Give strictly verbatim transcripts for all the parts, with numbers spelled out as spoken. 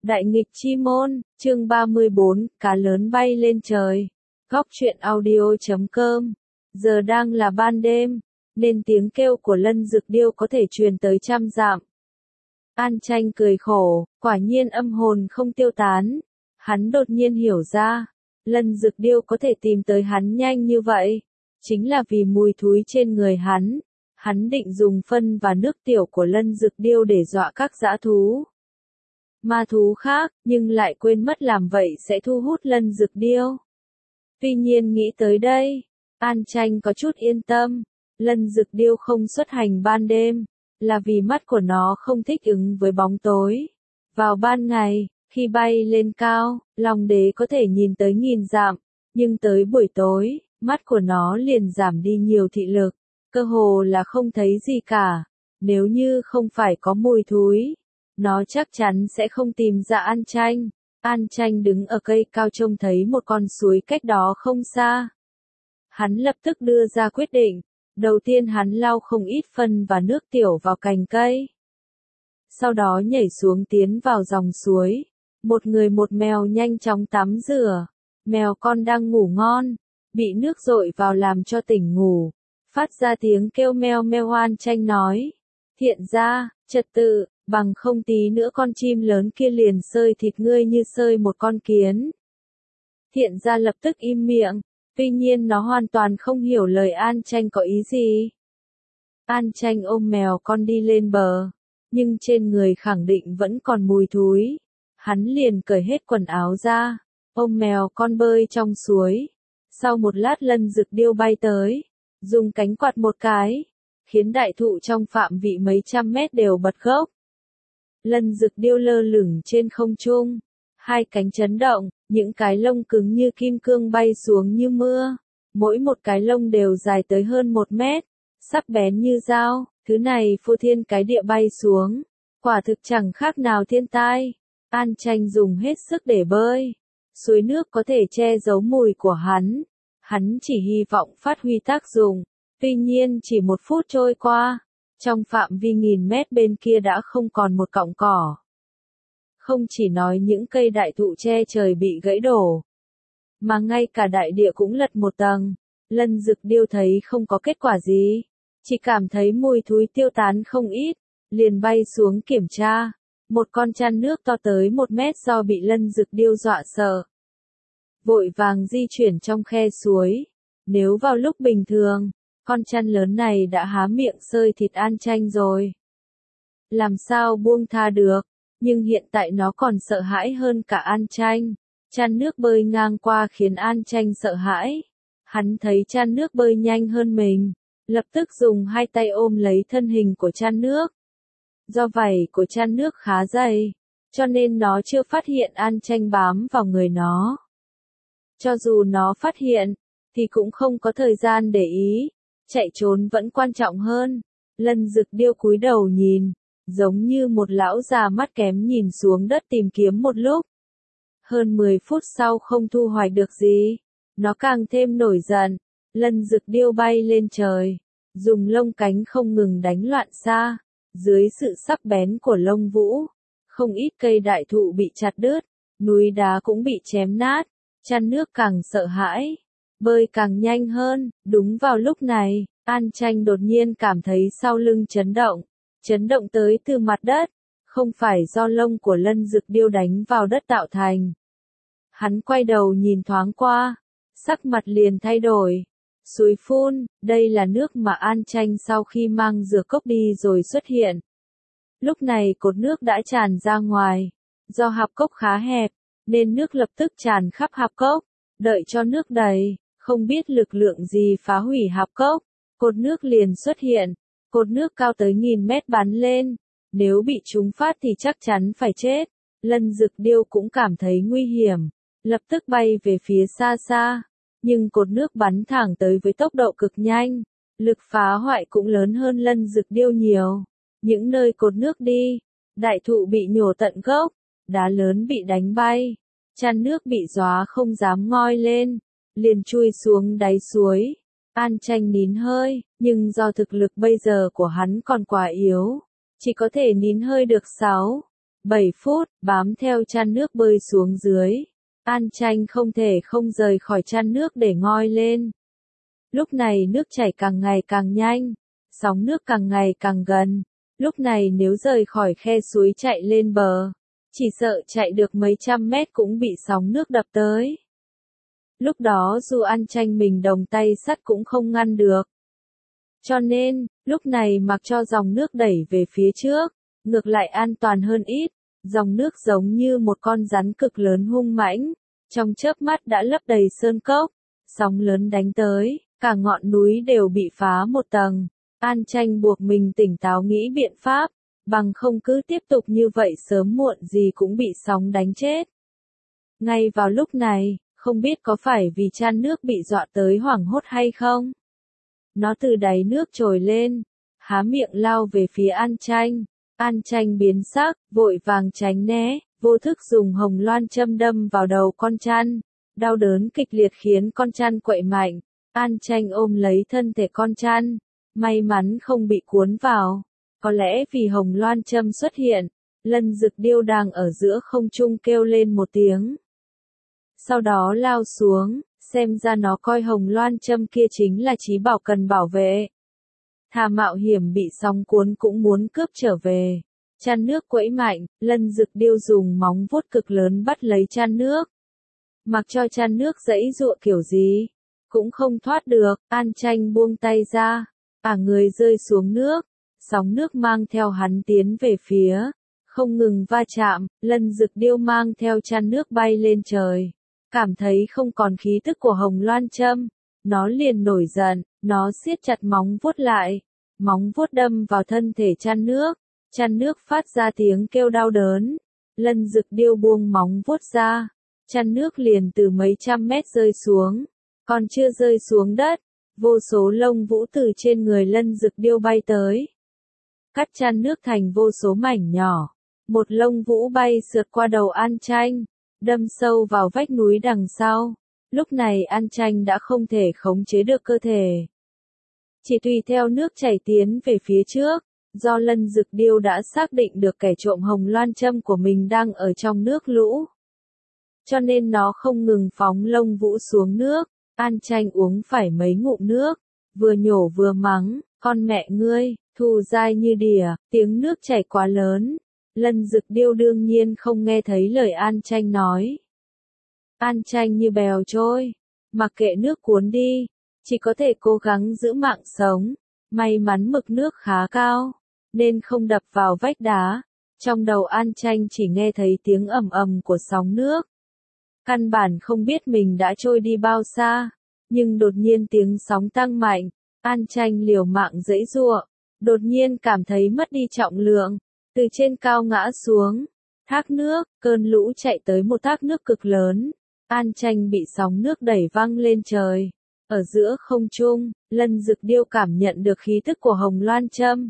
Đại nghịch chi môn, chương ba mươi bốn, cá lớn bay lên trời. Góc truyện audio chấm com. Giờ đang là ban đêm, nên tiếng kêu của Lân Dực Điêu có thể truyền tới trăm dặm. An Tranh cười khổ, quả nhiên âm hồn không tiêu tán. Hắn đột nhiên hiểu ra, Lân Dực Điêu có thể tìm tới hắn nhanh như vậy, chính là vì mùi thúi trên người hắn. Hắn định dùng phân và nước tiểu của Lân Dực Điêu để dọa các dã thú, ma thú khác, nhưng lại quên mất làm vậy sẽ thu hút Lân Dực Điêu. Tuy nhiên nghĩ tới đây, An Tranh có chút yên tâm. Lân Dực Điêu không xuất hành ban đêm, là vì mắt của nó không thích ứng với bóng tối. Vào ban ngày, khi bay lên cao, Long Đế có thể nhìn tới nghìn dặm, nhưng tới buổi tối, mắt của nó liền giảm đi nhiều thị lực, cơ hồ là không thấy gì cả. Nếu như không phải có mùi thúi, nó chắc chắn sẽ không tìm ra An Tranh. An Tranh đứng ở cây cao trông thấy một con suối cách đó không xa. Hắn lập tức đưa ra quyết định. Đầu tiên hắn lau không ít phân và nước tiểu vào cành cây. Sau đó nhảy xuống tiến vào dòng suối. Một người một mèo nhanh chóng tắm rửa. Mèo con đang ngủ ngon, bị nước dội vào làm cho tỉnh ngủ. Phát ra tiếng kêu meo meo. An Tranh nói. Thiện ra, trật tự, bằng không tí nữa con chim lớn kia liền sơi thịt ngươi như sơi một con kiến. Thiện ra lập tức im miệng. Tuy nhiên nó hoàn toàn không hiểu lời An Tranh có ý gì. An Tranh ôm mèo con đi lên bờ, nhưng trên người khẳng định vẫn còn mùi thúi. Hắn liền cởi hết quần áo ra, ôm mèo con bơi trong suối. Sau một lát Lân Dực Điêu bay tới, dùng cánh quạt một cái, khiến đại thụ trong phạm vị mấy trăm mét đều bật gốc. Lân Dực Điêu lơ lửng trên không trung, hai cánh chấn động, những cái lông cứng như kim cương bay xuống như mưa. Mỗi một cái lông đều dài tới hơn một mét, sắc bén như dao. Thứ này phô thiên cái địa bay xuống, quả thực chẳng khác nào thiên tai. An Tranh dùng hết sức để bơi. Suối nước có thể che giấu mùi của hắn. Hắn chỉ hy vọng phát huy tác dụng. Tuy nhiên chỉ một phút trôi qua, trong phạm vi nghìn mét bên kia đã không còn một cọng cỏ. Không chỉ nói những cây đại thụ che trời bị gãy đổ, mà ngay cả đại địa cũng lật một tầng. Lân Dực Điêu thấy không có kết quả gì, chỉ cảm thấy mùi thúi tiêu tán không ít, liền bay xuống kiểm tra. Một con trăn nước to tới một mét do bị Lân Dực Điêu dọa sợ, vội vàng di chuyển trong khe suối. Nếu vào lúc bình thường, con trăn lớn này đã há miệng sơi thịt An Tranh rồi. Làm sao buông tha được, nhưng hiện tại nó còn sợ hãi hơn cả An Tranh. Trăn nước bơi ngang qua khiến An Tranh sợ hãi. Hắn thấy trăn nước bơi nhanh hơn mình, lập tức dùng hai tay ôm lấy thân hình của trăn nước. Do vảy của trăn nước khá dày, cho nên nó chưa phát hiện An Tranh bám vào người nó. Cho dù nó phát hiện, thì cũng không có thời gian để ý, chạy trốn vẫn quan trọng hơn. Lân Dực Điêu cúi đầu nhìn, giống như một lão già mắt kém nhìn xuống đất tìm kiếm một lúc. Hơn mười phút sau không thu hoạch được gì, nó càng thêm nổi giận. Lân Dực Điêu bay lên trời, dùng lông cánh không ngừng đánh loạn xa. Dưới sự sắc bén của lông vũ, không ít cây đại thụ bị chặt đứt, núi đá cũng bị chém nát. Trăn nước càng sợ hãi, bơi càng nhanh hơn. Đúng vào lúc này, An Tranh đột nhiên cảm thấy sau lưng chấn động. Chấn động tới từ mặt đất, không phải do lông của Lân Dực Điêu đánh vào đất tạo thành. Hắn quay đầu nhìn thoáng qua, sắc mặt liền thay đổi. Suối phun, đây là nước mà An Tranh sau khi mang dừa cốc đi rồi xuất hiện. Lúc này cột nước đã tràn ra ngoài, do hạp cốc khá hẹp, nên nước lập tức tràn khắp hạp cốc. Đợi cho nước đầy, không biết lực lượng gì phá hủy hạp cốc, cột nước liền xuất hiện. Cột nước cao tới nghìn mét bắn lên, nếu bị trúng phát thì chắc chắn phải chết. Lân Dực Điêu cũng cảm thấy nguy hiểm, lập tức bay về phía xa xa. Nhưng cột nước bắn thẳng tới với tốc độ cực nhanh, lực phá hoại cũng lớn hơn Lân Dực Điêu nhiều. Những nơi cột nước đi, đại thụ bị nhổ tận gốc, đá lớn bị đánh bay, trăn nước bị gió không dám ngoi lên, liền chui xuống đáy suối. An Tranh nín hơi, nhưng do thực lực bây giờ của hắn còn quá yếu, chỉ có thể nín hơi được sáu bảy phút, bám theo chăn nước bơi xuống dưới. An Tranh không thể không rời khỏi chăn nước để ngoi lên. Lúc này nước chảy càng ngày càng nhanh, sóng nước càng ngày càng gần. Lúc này nếu rời khỏi khe suối chạy lên bờ, chỉ sợ chạy được mấy trăm mét cũng bị sóng nước đập tới. Lúc đó dù An Tranh mình đồng tay sắt cũng không ngăn được. Cho nên, lúc này mặc cho dòng nước đẩy về phía trước, ngược lại an toàn hơn ít. Dòng nước giống như một con rắn cực lớn hung mãnh, trong chớp mắt đã lấp đầy sơn cốc, sóng lớn đánh tới, cả ngọn núi đều bị phá một tầng. An Tranh buộc mình tỉnh táo nghĩ biện pháp, bằng không cứ tiếp tục như vậy sớm muộn gì cũng bị sóng đánh chết. Ngay vào lúc này, không biết có phải vì chan nước bị dọa tới hoảng hốt hay không? Nó từ đáy nước trồi lên, há miệng lao về phía An Tranh. An Tranh biến sắc, vội vàng tránh né, vô thức dùng hồng loan châm đâm vào đầu con chăn. Đau đớn kịch liệt khiến con chăn quậy mạnh. An Tranh ôm lấy thân thể con chăn, may mắn không bị cuốn vào. Có lẽ vì hồng loan châm xuất hiện, Lân Dực Điêu đang ở giữa không trung kêu lên một tiếng. Sau đó lao xuống, xem ra nó coi hồng loan châm kia chính là chí bảo cần bảo vệ. Thà mạo hiểm bị sóng cuốn cũng muốn cướp trở về. Chăn nước quẫy mạnh, Lân Dực Điêu dùng móng vuốt cực lớn bắt lấy chăn nước. Mặc cho chăn nước giãy giụa kiểu gì, cũng không thoát được. An Tranh buông tay ra, cả người rơi xuống nước, sóng nước mang theo hắn tiến về phía, không ngừng va chạm. Lân Dực Điêu mang theo chăn nước bay lên trời, cảm thấy không còn khí tức của hồng loan châm, nó liền nổi giận, nó siết chặt móng vuốt lại, móng vuốt đâm vào thân thể chăn nước, chăn nước phát ra tiếng kêu đau đớn. Lân Dực Điêu buông móng vuốt ra, chăn nước liền từ mấy trăm mét rơi xuống, còn chưa rơi xuống đất, vô số lông vũ từ trên người Lân Dực Điêu bay tới, cắt chăn nước thành vô số mảnh nhỏ. Một lông vũ bay sượt qua đầu An Tranh, đâm sâu vào vách núi đằng sau. Lúc này An Tranh đã không thể khống chế được cơ thể, chỉ tùy theo nước chảy tiến về phía trước. Do Lân Dực Điêu đã xác định được kẻ trộm hồng loan châm của mình đang ở trong nước lũ, cho nên nó không ngừng phóng lông vũ xuống nước. An Tranh uống phải mấy ngụm nước, vừa nhổ vừa mắng, con mẹ ngươi, thù dai như đỉa, tiếng nước chảy quá lớn. Lân Dực Điêu đương nhiên không nghe thấy lời An Tranh nói. An Tranh như bèo trôi, mặc kệ nước cuốn đi, chỉ có thể cố gắng giữ mạng sống. May mắn mực nước khá cao, nên không đập vào vách đá. Trong đầu An Tranh chỉ nghe thấy tiếng ầm ầm của sóng nước. Căn bản không biết mình đã trôi đi bao xa, nhưng đột nhiên tiếng sóng tăng mạnh, An Tranh liều mạng giãy giụa, đột nhiên cảm thấy mất đi trọng lượng, từ trên cao ngã xuống. Thác nước, cơn lũ chạy tới một thác nước cực lớn, An Tranh bị sóng nước đẩy văng lên trời. Ở giữa không trung, Lân Dực Điêu cảm nhận được khí tức của hồng loan châm.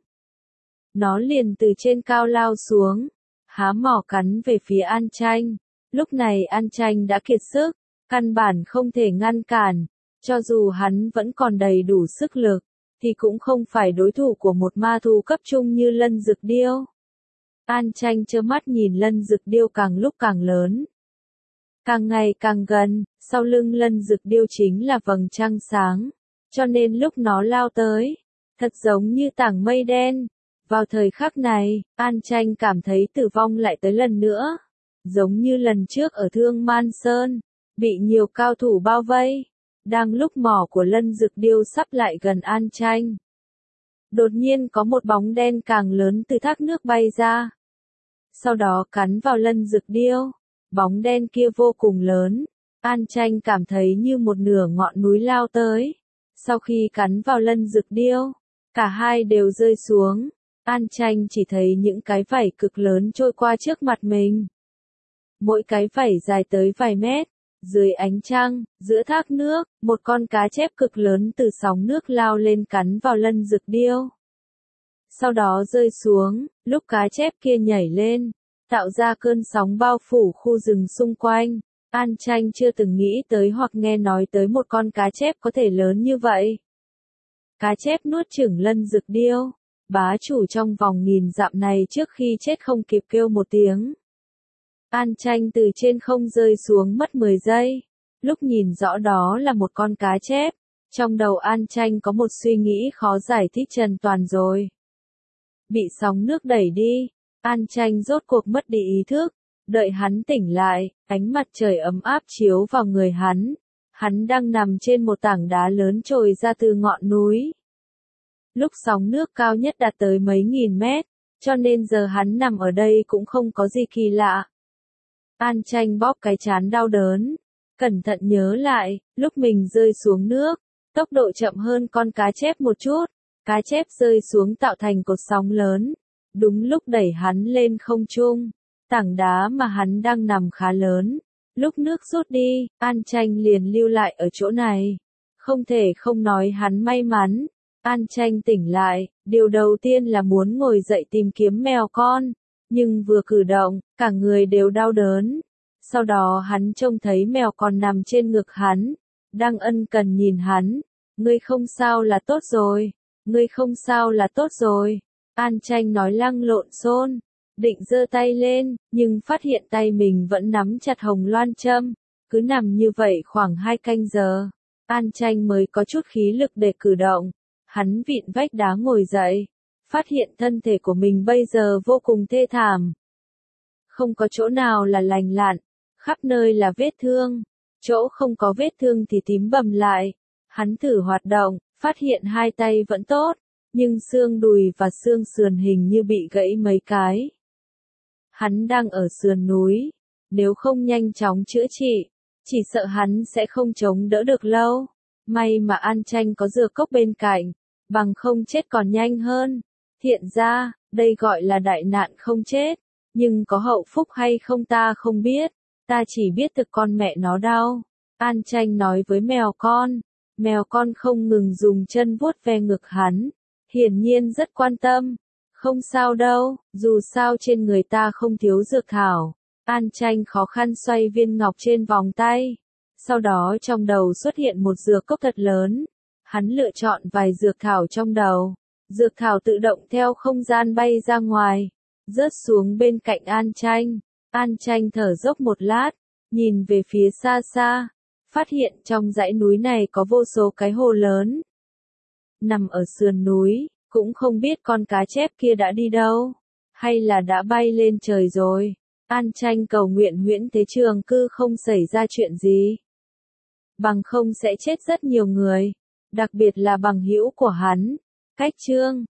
Nó liền từ trên cao lao xuống, há mỏ cắn về phía An Tranh. Lúc này An Tranh đã kiệt sức, căn bản không thể ngăn cản. Cho dù hắn vẫn còn đầy đủ sức lực, thì cũng không phải đối thủ của một ma thú cấp trung như Lân Dực Điêu. An Tranh trơ mắt nhìn Lân Dực Điêu càng lúc càng lớn, càng ngày càng gần. Sau lưng Lân Dực Điêu chính là vầng trăng sáng, cho nên lúc nó lao tới, thật giống như tảng mây đen. Vào thời khắc này, An Tranh cảm thấy tử vong lại tới lần nữa, giống như lần trước ở Thương Man Sơn, bị nhiều cao thủ bao vây. Đang lúc mỏ của Lân Dực Điêu sắp lại gần An Tranh, đột nhiên có một bóng đen càng lớn từ thác nước bay ra, sau đó cắn vào Lân Dực Điêu. Bóng đen kia vô cùng lớn, An Tranh cảm thấy như một nửa ngọn núi lao tới. Sau khi cắn vào Lân Dực Điêu, cả hai đều rơi xuống. An Tranh chỉ thấy những cái vảy cực lớn trôi qua trước mặt mình. Mỗi cái vảy dài tới vài mét. Dưới ánh trăng, giữa thác nước, một con cá chép cực lớn từ sóng nước lao lên cắn vào Lân Dực Điêu. Sau đó rơi xuống, lúc cá chép kia nhảy lên, tạo ra cơn sóng bao phủ khu rừng xung quanh. An Tranh chưa từng nghĩ tới hoặc nghe nói tới một con cá chép có thể lớn như vậy. Cá chép nuốt chửng Lân Dực Điêu, bá chủ trong vòng nghìn dặm này trước khi chết không kịp kêu một tiếng. An Tranh từ trên không rơi xuống mất mười giây. Lúc nhìn rõ đó là một con cá chép, trong đầu An Tranh có một suy nghĩ khó giải thích trần toàn rồi. Bị sóng nước đẩy đi, An Tranh rốt cuộc mất đi ý thức, đợi hắn tỉnh lại, ánh mặt trời ấm áp chiếu vào người hắn. Hắn đang nằm trên một tảng đá lớn trồi ra từ ngọn núi. Lúc sóng nước cao nhất đạt tới mấy nghìn mét, cho nên giờ hắn nằm ở đây cũng không có gì kỳ lạ. An Tranh bóp cái trán đau đớn, cẩn thận nhớ lại, lúc mình rơi xuống nước, tốc độ chậm hơn con cá chép một chút, cá chép rơi xuống tạo thành cột sóng lớn, đúng lúc đẩy hắn lên không trung, tảng đá mà hắn đang nằm khá lớn. Lúc nước rút đi, An Tranh liền lưu lại ở chỗ này. Không thể không nói hắn may mắn. An Tranh tỉnh lại, điều đầu tiên là muốn ngồi dậy tìm kiếm mèo con, nhưng vừa cử động, cả người đều đau đớn. Sau đó hắn trông thấy mèo con nằm trên ngực hắn, đang ân cần nhìn hắn. Ngươi không sao là tốt rồi, ngươi không sao là tốt rồi. An Tranh nói lăng lộn xôn, định giơ tay lên, nhưng phát hiện tay mình vẫn nắm chặt hồng loan châm. Cứ nằm như vậy khoảng hai canh giờ, An Tranh mới có chút khí lực để cử động. Hắn vịn vách đá ngồi dậy, phát hiện thân thể của mình bây giờ vô cùng thê thảm. Không có chỗ nào là lành lặn, khắp nơi là vết thương. Chỗ không có vết thương thì tím bầm lại. Hắn thử hoạt động, phát hiện hai tay vẫn tốt, nhưng xương đùi và xương sườn hình như bị gãy mấy cái. Hắn đang ở sườn núi, nếu không nhanh chóng chữa trị, chỉ sợ hắn sẽ không chống đỡ được lâu. May mà An Tranh có dược cốc bên cạnh, bằng không chết còn nhanh hơn. Thiện ra, đây gọi là đại nạn không chết, nhưng có hậu phúc hay không ta không biết, ta chỉ biết thực con mẹ nó đau. An Tranh nói với mèo con, mèo con không ngừng dùng chân vuốt ve ngực hắn, hiển nhiên rất quan tâm. Không sao đâu, dù sao trên người ta không thiếu dược thảo. An Tranh khó khăn xoay viên ngọc trên vòng tay. Sau đó trong đầu xuất hiện một dược cốc thật lớn. Hắn lựa chọn vài dược thảo trong đầu. Dược thảo tự động theo không gian bay ra ngoài, rớt xuống bên cạnh An Tranh. An Tranh thở dốc một lát, nhìn về phía xa xa, phát hiện trong dãy núi này có vô số cái hồ lớn. Nằm ở sườn núi, cũng không biết con cá chép kia đã đi đâu, hay là đã bay lên trời rồi. An Tranh cầu nguyện Huyễn Thế Trường Cư không xảy ra chuyện gì. Bằng không sẽ chết rất nhiều người, đặc biệt là bằng hữu của hắn. Cách chương